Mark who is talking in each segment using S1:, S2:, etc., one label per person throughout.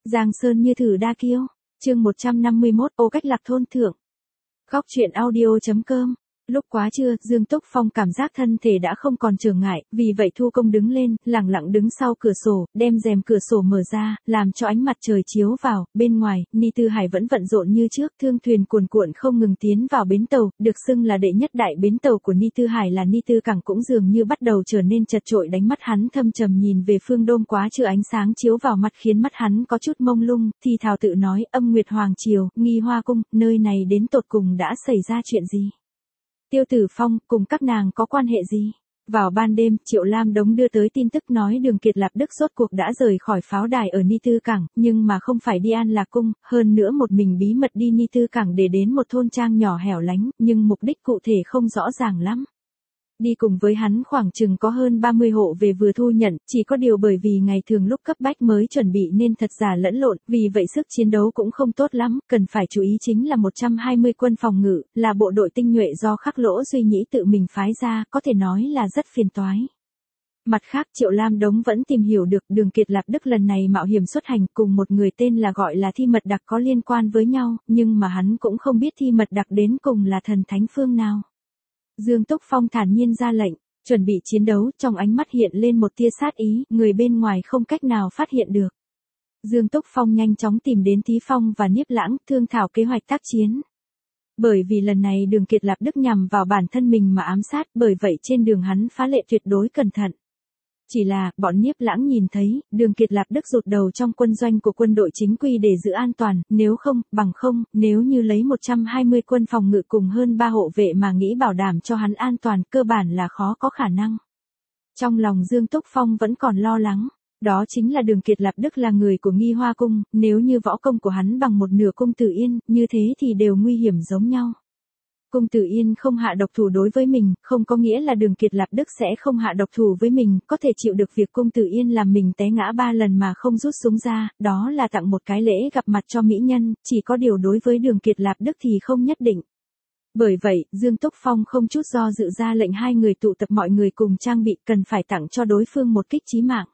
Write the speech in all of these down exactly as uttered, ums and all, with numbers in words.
S1: Giang Sơn như thử đa kiêu. Chương một trăm năm mươi mốt, Ô Cách Lạc thôn thượng. Góc truyện audio chấm com. Lúc quá trưa, Dương Túc Phong cảm giác thân thể đã không còn trở ngại, vì vậy thu công đứng lên, lẳng lặng đứng sau cửa sổ, đem rèm cửa sổ mở ra, làm cho ánh mặt trời chiếu vào. Bên ngoài, Ni Tư Hải vẫn vận rộn như trước, thương thuyền cuồn cuộn không ngừng tiến vào bến tàu, được xưng là đệ nhất đại bến tàu của Ni Tư Hải là Ni Tư Cảng cũng dường như bắt đầu trở nên chật chội. Đánh mắt hắn thâm trầm nhìn về phương đông quá trưa, ánh sáng chiếu vào mặt khiến mắt hắn có chút mông lung, thì thào tự nói: Âm Nguyệt Hoàng Triều, Nghi Hoa Cung, nơi này đến tột cùng đã xảy ra chuyện gì? Tiêu Tử Phong, cùng các nàng có quan hệ gì? Vào ban đêm, Triệu Lam Đống đưa tới tin tức nói Đường Kiệt Lạp Đức rốt cuộc đã rời khỏi pháo đài ở Ni Tư Cảng, nhưng mà không phải đi An Lạc Cung, hơn nữa một mình bí mật đi Ni Tư Cảng để đến một thôn trang nhỏ hẻo lánh, nhưng mục đích cụ thể không rõ ràng lắm. Đi cùng với hắn khoảng chừng có hơn ba mươi hộ về vừa thu nhận, chỉ có điều bởi vì ngày thường lúc cấp bách mới chuẩn bị nên thật giả lẫn lộn, vì vậy sức chiến đấu cũng không tốt lắm, cần phải chú ý chính là một trăm hai mươi quân phòng ngự, là bộ đội tinh nhuệ do Khắc Lỗ Duy Nhĩ tự mình phái ra, có thể nói là rất phiền toái. Mặt khác, Triệu Lam Đống vẫn tìm hiểu được Đường Kiệt Lạp Đức lần này mạo hiểm xuất hành cùng một người tên là gọi là Thi Mật Đặc có liên quan với nhau, nhưng mà hắn cũng không biết Thi Mật Đặc đến cùng là thần thánh phương nào. Dương Túc Phong thản nhiên ra lệnh, chuẩn bị chiến đấu, trong ánh mắt hiện lên một tia sát ý, người bên ngoài không cách nào phát hiện được. Dương Túc Phong nhanh chóng tìm đến Tí Phong và Niếp Lãng, thương thảo kế hoạch tác chiến. Bởi vì lần này Đường Kiệt Lạp Đức nhằm vào bản thân mình mà ám sát, bởi vậy trên đường hắn phá lệ tuyệt đối cẩn thận. Chỉ là, bọn Niếp Lãng nhìn thấy, Đường Kiệt Lạp Đức rụt đầu trong quân doanh của quân đội chính quy để giữ an toàn, nếu không, bằng không, nếu như lấy một trăm hai mươi quân phòng ngự cùng hơn ba hộ vệ mà nghĩ bảo đảm cho hắn an toàn, cơ bản là khó có khả năng. Trong lòng Dương Túc Phong vẫn còn lo lắng, đó chính là Đường Kiệt Lạp Đức là người của Nghi Hoa Cung, nếu như võ công của hắn bằng một nửa Cung Tử Yên, như thế thì đều nguy hiểm giống nhau. Cung Tử Yên không hạ độc thủ đối với mình, không có nghĩa là Đường Kiệt Lạp Đức sẽ không hạ độc thủ với mình, có thể chịu được việc Cung Tử Yên làm mình té ngã ba lần mà không rút súng ra, đó là tặng một cái lễ gặp mặt cho mỹ nhân, chỉ có điều đối với Đường Kiệt Lạp Đức thì không nhất định. Bởi vậy, Dương Túc Phong không chút do dự ra lệnh hai người tụ tập mọi người cùng trang bị, cần phải tặng cho đối phương một kích chí mạng.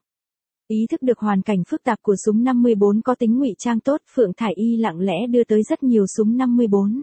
S1: Ý thức được hoàn cảnh phức tạp của súng năm mươi bốn có tính ngụy trang tốt, Phượng Thải Y lặng lẽ đưa tới rất nhiều súng năm mươi bốn.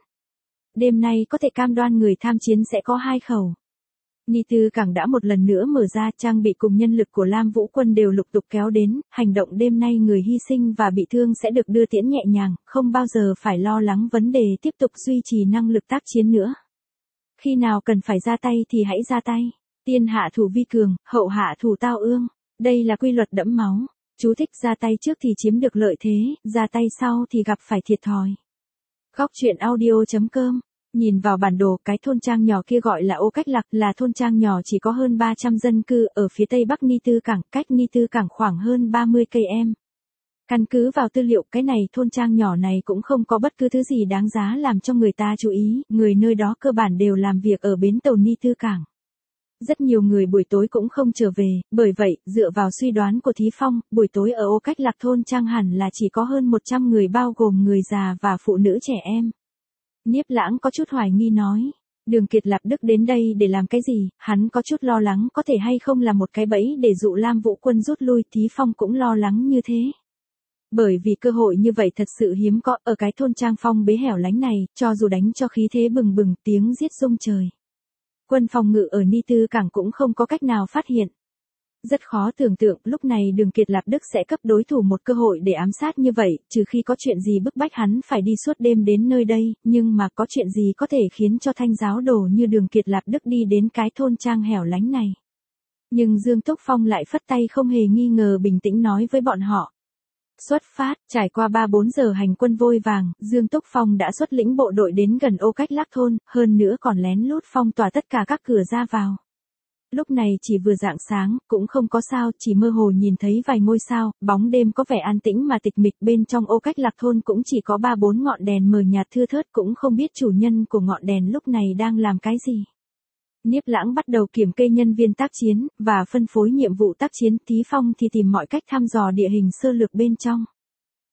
S1: Đêm nay có thể cam đoan người tham chiến sẽ có hai khẩu. Ni Tư Cảng đã một lần nữa mở ra, trang bị cùng nhân lực của Lam Vũ Quân đều lục tục kéo đến, hành động đêm nay người hy sinh và bị thương sẽ được đưa tiễn nhẹ nhàng, không bao giờ phải lo lắng vấn đề tiếp tục duy trì năng lực tác chiến nữa. Khi nào cần phải ra tay thì hãy ra tay, tiên hạ thủ vi cường, hậu hạ thủ tao ương, đây là quy luật đẫm máu. Chú thích: ra tay trước thì chiếm được lợi thế, ra tay sau thì gặp phải thiệt thòi. Góc truyện audio chấm com. Nhìn vào bản đồ, cái thôn trang nhỏ kia gọi là Ô Cách Lạc, là thôn trang nhỏ chỉ có hơn ba trăm dân cư, ở phía tây bắc Ni Tư Cảng, cách Ni Tư Cảng khoảng hơn ba mươi cây em. Căn cứ vào tư liệu, cái này thôn trang nhỏ này cũng không có bất cứ thứ gì đáng giá làm cho người ta chú ý, người nơi đó cơ bản đều làm việc ở bến tàu Ni Tư Cảng. Rất nhiều người buổi tối cũng không trở về, bởi vậy, dựa vào suy đoán của Thí Phong, buổi tối ở Ô Cách Lạc thôn trang hẳn là chỉ có hơn một trăm người bao gồm người già và phụ nữ trẻ em. Niếp Lãng có chút hoài nghi nói, Đường Kiệt Lạp Đức đến đây để làm cái gì, hắn có chút lo lắng có thể hay không là một cái bẫy để dụ Lam Vũ Quân rút lui, Thí Phong cũng lo lắng như thế. Bởi vì cơ hội như vậy thật sự hiếm có, ở cái thôn trang phong bế hẻo lánh này, cho dù đánh cho khí thế bừng bừng, tiếng giết rung trời. Quân phòng ngự ở Ni Tư Cảng cũng không có cách nào phát hiện. Rất khó tưởng tượng lúc này Đường Kiệt Lạp Đức sẽ cấp đối thủ một cơ hội để ám sát như vậy, trừ khi có chuyện gì bức bách hắn phải đi suốt đêm đến nơi đây, nhưng mà có chuyện gì có thể khiến cho thanh giáo đồ như Đường Kiệt Lạp Đức đi đến cái thôn trang hẻo lánh này. Nhưng Dương Túc Phong lại phất tay không hề nghi ngờ, bình tĩnh nói với bọn họ. Xuất phát, trải qua ba bốn giờ hành quân vội vàng, Dương Túc Phong đã xuất lĩnh bộ đội đến gần Ô Cách Lạc thôn, hơn nữa còn lén lút phong tỏa tất cả các cửa ra vào. Lúc này chỉ vừa rạng sáng, cũng không có sao, chỉ mơ hồ nhìn thấy vài ngôi sao, bóng đêm có vẻ an tĩnh mà tịch mịch, bên trong Ô Cách Lạc thôn cũng chỉ có ba bốn ngọn đèn mờ nhạt thưa thớt, cũng không biết chủ nhân của ngọn đèn lúc này đang làm cái gì. Niếp Lãng bắt đầu kiểm kê nhân viên tác chiến, và phân phối nhiệm vụ tác chiến, Thí Phong thì tìm mọi cách thăm dò địa hình sơ lược bên trong.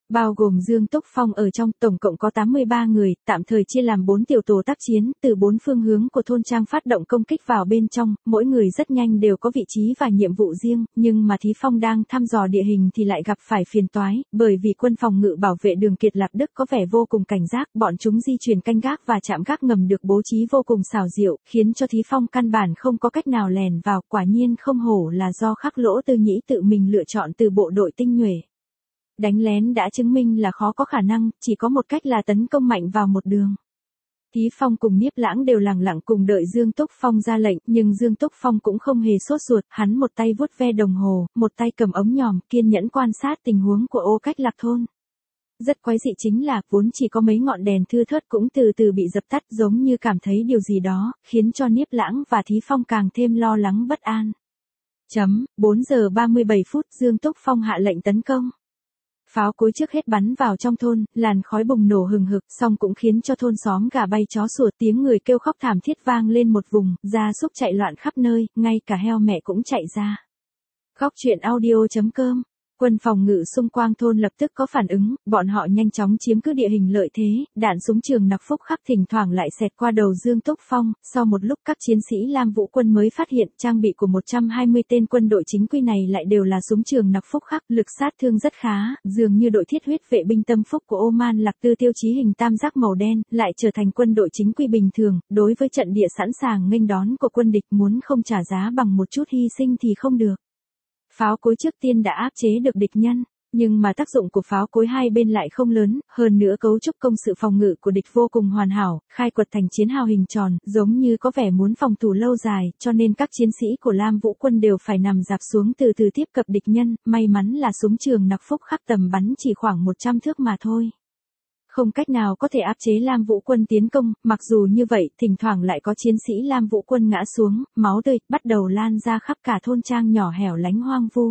S1: Bao gồm Dương Túc Phong ở trong, tổng cộng có tám mươi ba người, tạm thời chia làm bốn tiểu tổ tác chiến, từ bốn phương hướng của thôn trang phát động công kích vào bên trong, mỗi người rất nhanh đều có vị trí và nhiệm vụ riêng, nhưng mà Thí Phong đang thăm dò địa hình thì lại gặp phải phiền toái, bởi vì quân phòng ngự bảo vệ đường Kiệt Lạp Đức có vẻ vô cùng cảnh giác, bọn chúng di chuyển canh gác và trạm gác ngầm được bố trí vô cùng xảo diệu, khiến cho Thí Phong căn bản không có cách nào lèn vào, quả nhiên không hổ là do Khắc Lỗ Tư Nhĩ tự mình lựa chọn từ bộ đội tinh nhuệ. Đánh lén đã chứng minh là khó có khả năng, chỉ có một cách là tấn công mạnh vào một đường. Thí Phong cùng Niếp Lãng đều lẳng lặng cùng đợi Dương Túc Phong ra lệnh, nhưng Dương Túc Phong cũng không hề sốt ruột, hắn một tay vuốt ve đồng hồ, một tay cầm ống nhòm, kiên nhẫn quan sát tình huống của Ô Cách Lạc thôn. Rất quái dị chính là, vốn chỉ có mấy ngọn đèn thưa thớt cũng từ từ bị dập tắt, giống như cảm thấy điều gì đó, khiến cho Niếp Lãng và Thí Phong càng thêm lo lắng bất an. Chấm, bốn giờ ba mươi bảy phút, Dương Túc Phong hạ lệnh tấn công. Pháo cối trước hết bắn vào trong thôn, làn khói bùng nổ hừng hực, song cũng khiến cho thôn xóm gà bay chó sủa, tiếng người kêu khóc thảm thiết vang lên một vùng, gia súc chạy loạn khắp nơi, ngay cả heo mẹ cũng chạy ra. Khóc chuyện audio chấm com. Quân phòng ngự xung quanh thôn lập tức có phản ứng, bọn họ nhanh chóng chiếm cứ địa hình lợi thế, đạn súng trường nặc phúc khắc thỉnh thoảng lại xẹt qua đầu Dương Túc Phong, sau một lúc các chiến sĩ Lam Vũ quân mới phát hiện trang bị của một trăm hai mươi tên quân đội chính quy này lại đều là súng trường nặc phúc khắc, lực sát thương rất khá, dường như đội thiết huyết vệ binh tâm phúc của Oman Lạc Tư tiêu chí hình tam giác màu đen, lại trở thành quân đội chính quy bình thường, đối với trận địa sẵn sàng nghênh đón của quân địch muốn không trả giá bằng một chút hy sinh thì không được. Pháo cối trước tiên đã áp chế được địch nhân, nhưng mà tác dụng của pháo cối hai bên lại không lớn, hơn nữa cấu trúc công sự phòng ngự của địch vô cùng hoàn hảo, khai quật thành chiến hào hình tròn, giống như có vẻ muốn phòng thủ lâu dài, cho nên các chiến sĩ của Lam Vũ quân đều phải nằm dạp xuống từ từ tiếp cận địch nhân, may mắn là súng trường nặc phúc khắc tầm bắn chỉ khoảng một trăm thước mà thôi. Không cách nào có thể áp chế Lam Vũ quân tiến công, mặc dù như vậy, thỉnh thoảng lại có chiến sĩ Lam Vũ quân ngã xuống, máu tươi bắt đầu lan ra khắp cả thôn trang nhỏ hẻo lánh hoang vu.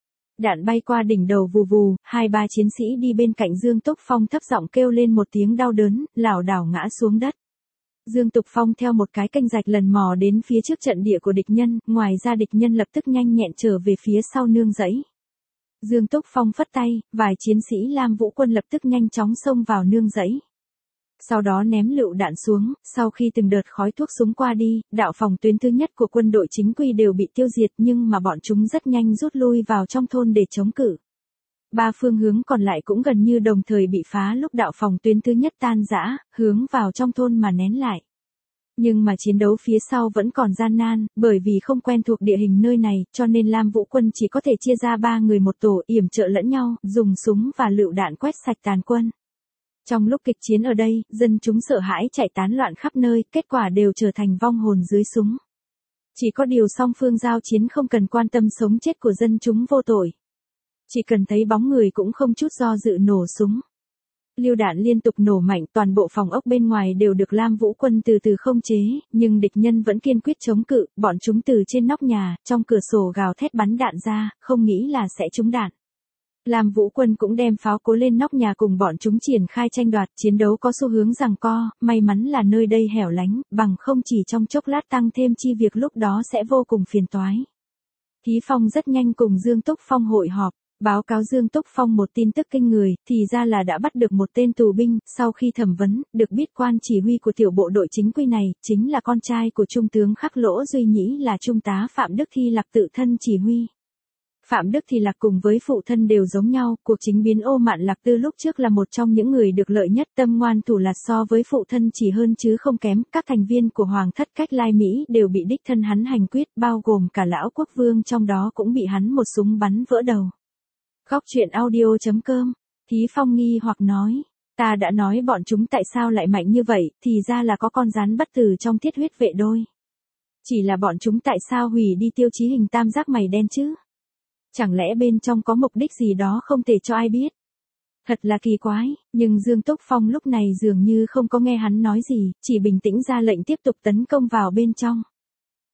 S1: Đạn bay qua đỉnh đầu vù vù, hai ba chiến sĩ đi bên cạnh Dương Túc Phong thấp giọng kêu lên một tiếng đau đớn, lảo đảo ngã xuống đất. Dương Túc Phong theo một cái kênh rạch lần mò đến phía trước trận địa của địch nhân, ngoài ra địch nhân lập tức nhanh nhẹn trở về phía sau nương rẫy. Dương Túc Phong phất tay, vài chiến sĩ Lam Vũ quân lập tức nhanh chóng xông vào nương rẫy. Sau đó ném lựu đạn xuống, sau khi từng đợt khói thuốc súng qua đi, đạo phòng tuyến thứ nhất của quân đội chính quy đều bị tiêu diệt nhưng mà bọn chúng rất nhanh rút lui vào trong thôn để chống cự. Ba phương hướng còn lại cũng gần như đồng thời bị phá lúc đạo phòng tuyến thứ nhất tan rã, hướng vào trong thôn mà nén lại. Nhưng mà chiến đấu phía sau vẫn còn gian nan, bởi vì không quen thuộc địa hình nơi này, cho nên Lam Vũ quân chỉ có thể chia ra ba người một tổ yểm trợ lẫn nhau, dùng súng và lựu đạn quét sạch tàn quân. Trong lúc kịch chiến ở đây, dân chúng sợ hãi chạy tán loạn khắp nơi, kết quả đều trở thành vong hồn dưới súng. Chỉ có điều song phương giao chiến không cần quan tâm sống chết của dân chúng vô tội. Chỉ cần thấy bóng người cũng không chút do dự nổ súng. Lưu đạn liên tục nổ mạnh, toàn bộ phòng ốc bên ngoài đều được Lam Vũ quân từ từ không chế, nhưng địch nhân vẫn kiên quyết chống cự, bọn chúng từ trên nóc nhà, trong cửa sổ gào thét bắn đạn ra, không nghĩ là sẽ trúng đạn. Lam Vũ quân cũng đem pháo cố lên nóc nhà cùng bọn chúng triển khai tranh đoạt, chiến đấu có xu hướng giằng co, may mắn là nơi đây hẻo lánh, bằng không chỉ trong chốc lát tăng thêm chi việc lúc đó sẽ vô cùng phiền toái. Thí Phong rất nhanh cùng Dương Túc Phong hội họp. Báo cáo Dương Túc Phong một tin tức kinh người, thì ra là đã bắt được một tên tù binh, sau khi thẩm vấn, được biết quan chỉ huy của tiểu bộ đội chính quy này, chính là con trai của Trung tướng Khắc Lỗ Duy Nhĩ là Trung tá Phạm Đức Thi Lạc tự thân chỉ huy. Phạm Đức Thi Lạc cùng với phụ thân đều giống nhau, cuộc chính biến Ô Mạn Lạc Tư lúc trước là một trong những người được lợi nhất, tâm ngoan thủ lạt so với phụ thân chỉ hơn chứ không kém, các thành viên của Hoàng thất Cách Lai Mỹ đều bị đích thân hắn hành quyết, bao gồm cả lão quốc vương trong đó cũng bị hắn một súng bắn vỡ đầu. Khóc chuyện audio chấm com. Thí Phong nghi hoặc nói, ta đã nói bọn chúng tại sao lại mạnh như vậy, thì ra là có con rắn bất tử trong thiết huyết vệ đôi. Chỉ là bọn chúng tại sao hủy đi tiêu chí hình tam giác mày đen chứ? Chẳng lẽ bên trong có mục đích gì đó không thể cho ai biết? Thật là kỳ quái, nhưng Dương Túc Phong lúc này dường như không có nghe hắn nói gì, chỉ bình tĩnh ra lệnh tiếp tục tấn công vào bên trong.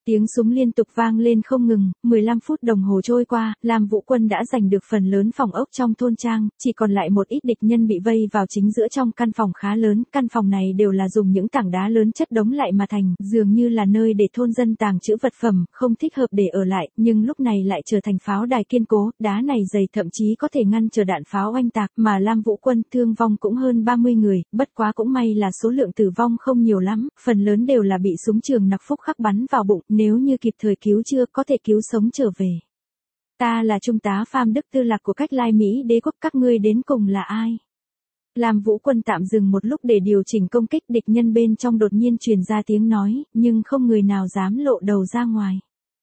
S1: Tiếng súng liên tục vang lên không ngừng, mười lăm phút đồng hồ trôi qua, Lam Vũ Quân đã giành được phần lớn phòng ốc trong thôn trang, chỉ còn lại một ít địch nhân bị vây vào chính giữa trong căn phòng khá lớn, căn phòng này đều là dùng những tảng đá lớn chất đống lại mà thành, dường như là nơi để thôn dân tàng trữ vật phẩm, không thích hợp để ở lại, nhưng lúc này lại trở thành pháo đài kiên cố, đá này dày thậm chí có thể ngăn trở đạn pháo oanh tạc, mà Lam Vũ Quân thương vong cũng hơn ba mươi người, bất quá cũng may là số lượng tử vong không nhiều lắm, phần lớn đều là bị súng trường nặc phúc khắc bắn vào bụng, nếu như kịp thời cứu chưa có thể cứu sống trở về. Ta là trung tá Pham Đức Tư Lạc của Cách Lai Mỹ Đế quốc, các ngươi đến cùng là ai? Lam Vũ Quân tạm dừng một lúc để điều chỉnh công kích, địch nhân bên trong đột nhiên truyền ra tiếng nói, nhưng không người nào dám lộ đầu ra ngoài.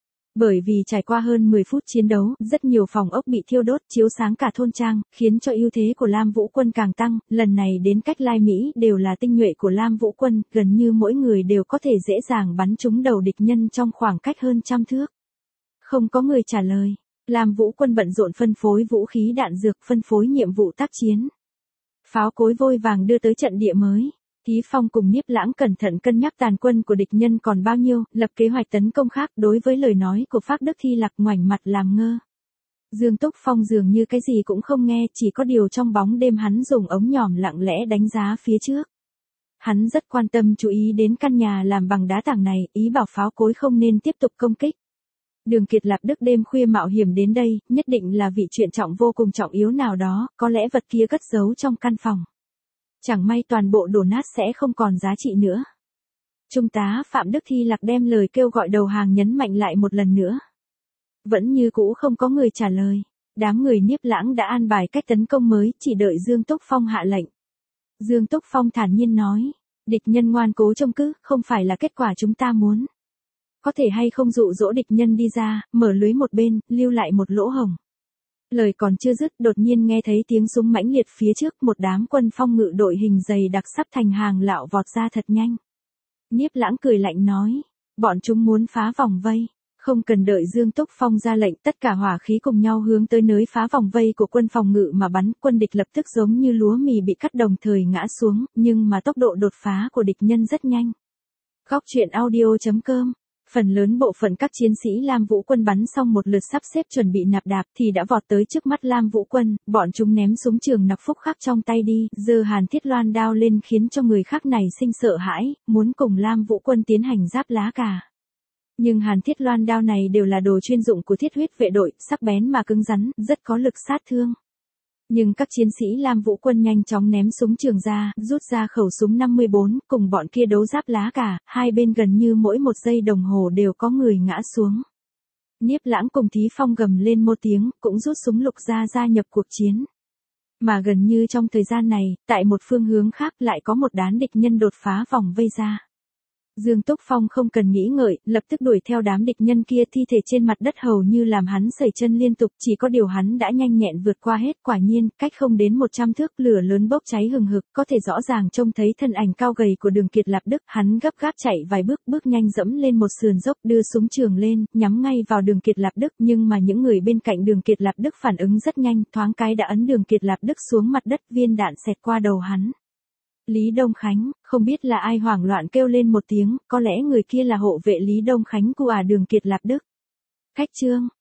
S1: Bởi vì trải qua hơn mười phút chiến đấu, rất nhiều phòng ốc bị thiêu đốt, chiếu sáng cả thôn trang, khiến cho ưu thế của Lam Vũ Quân càng tăng, lần này đến Cách Lai Mỹ đều là tinh nhuệ của Lam Vũ Quân, gần như mỗi người đều có thể dễ dàng bắn trúng đầu địch nhân trong khoảng cách hơn trăm thước. Không có người trả lời, Lam Vũ Quân bận rộn phân phối vũ khí đạn dược, phân phối nhiệm vụ tác chiến. Pháo cối vôi vàng đưa tới trận địa mới. Thí Phong cùng Niếp Lãng cẩn thận cân nhắc tàn quân của địch nhân còn bao nhiêu, lập kế hoạch tấn công khác, đối với lời nói của Phác Đức Thi Lạc ngoảnh mặt làm ngơ. Dương Túc Phong dường như cái gì cũng không nghe, chỉ có điều trong bóng đêm hắn dùng ống nhòm lặng lẽ đánh giá phía trước. Hắn rất quan tâm chú ý đến căn nhà làm bằng đá tảng này, ý bảo pháo cối không nên tiếp tục công kích. Đường Kiệt Lạp Đức đêm khuya mạo hiểm đến đây, nhất định là vị chuyện trọng vô cùng trọng yếu nào đó, có lẽ vật kia cất giấu trong căn phòng. Chẳng may toàn bộ đổ nát sẽ không còn giá trị nữa. Trung tá Phạm Đức Thi Lạc đem lời kêu gọi đầu hàng nhấn mạnh lại một lần nữa. Vẫn như cũ không có người trả lời. Đám người Niếp Lãng đã an bài cách tấn công mới, chỉ đợi Dương Túc Phong hạ lệnh. Dương Túc Phong thản nhiên nói, địch nhân ngoan cố trông cứ, không phải là kết quả chúng ta muốn. Có thể hay không dụ dỗ địch nhân đi ra, mở lưới một bên, lưu lại một lỗ hổng. Lời còn chưa dứt, đột nhiên nghe thấy tiếng súng mãnh liệt phía trước, một đám quân phong ngự đội hình dày đặc sắp thành hàng lạo vọt ra thật nhanh. Niếp Lãng cười lạnh nói, bọn chúng muốn phá vòng vây, không cần đợi Dương Túc Phong ra lệnh, tất cả hỏa khí cùng nhau hướng tới nơi phá vòng vây của quân phòng ngự mà bắn, quân địch lập tức giống như lúa mì bị cắt đồng thời ngã xuống, nhưng mà tốc độ đột phá của địch nhân rất nhanh. Góc truyện audio chấm com. Phần lớn bộ phận các chiến sĩ Lam Vũ Quân bắn xong một lượt sắp xếp chuẩn bị nạp đạp thì đã vọt tới trước mắt Lam Vũ Quân, bọn chúng ném súng trường nặc phúc khắc trong tay đi, giơ Hàn Thiết Loan đao lên khiến cho người khác này sinh sợ hãi, muốn cùng Lam Vũ Quân tiến hành giáp lá cà. Nhưng Hàn Thiết Loan đao này đều là đồ chuyên dụng của Thiết Huyết vệ đội, sắc bén mà cứng rắn, rất có lực sát thương. Nhưng các chiến sĩ Lam Vũ Quân nhanh chóng ném súng trường ra, rút ra khẩu súng năm mươi bốn, cùng bọn kia đấu giáp lá cà, hai bên gần như mỗi một giây đồng hồ đều có người ngã xuống. Niếp Lãng cùng Thí Phong gầm lên một tiếng, cũng rút súng lục ra gia nhập cuộc chiến. Mà gần như trong thời gian này, tại một phương hướng khác lại có một đám địch nhân đột phá vòng vây ra. Dương Túc Phong không cần nghĩ ngợi, lập tức đuổi theo đám địch nhân kia, thi thể trên mặt đất hầu như làm hắn sẩy chân liên tục, chỉ có điều hắn đã nhanh nhẹn vượt qua hết, quả nhiên, cách không đến một trăm thước, lửa lớn bốc cháy hừng hực, có thể rõ ràng trông thấy thân ảnh cao gầy của Đường Kiệt Lạp Đức, hắn gấp gáp chạy vài bước, bước nhanh dẫm lên một sườn dốc, đưa súng trường lên, nhắm ngay vào Đường Kiệt Lạp Đức, nhưng mà những người bên cạnh Đường Kiệt Lạp Đức phản ứng rất nhanh, thoáng cái đã ấn Đường Kiệt Lạp Đức xuống mặt đất, viên đạn xẹt qua đầu hắn. Lý Đông Khánh, không biết là ai hoảng loạn kêu lên một tiếng, có lẽ người kia là hộ vệ Lý Đông Khánh của à Đường Kiệt Lạp Đức. Cách chương,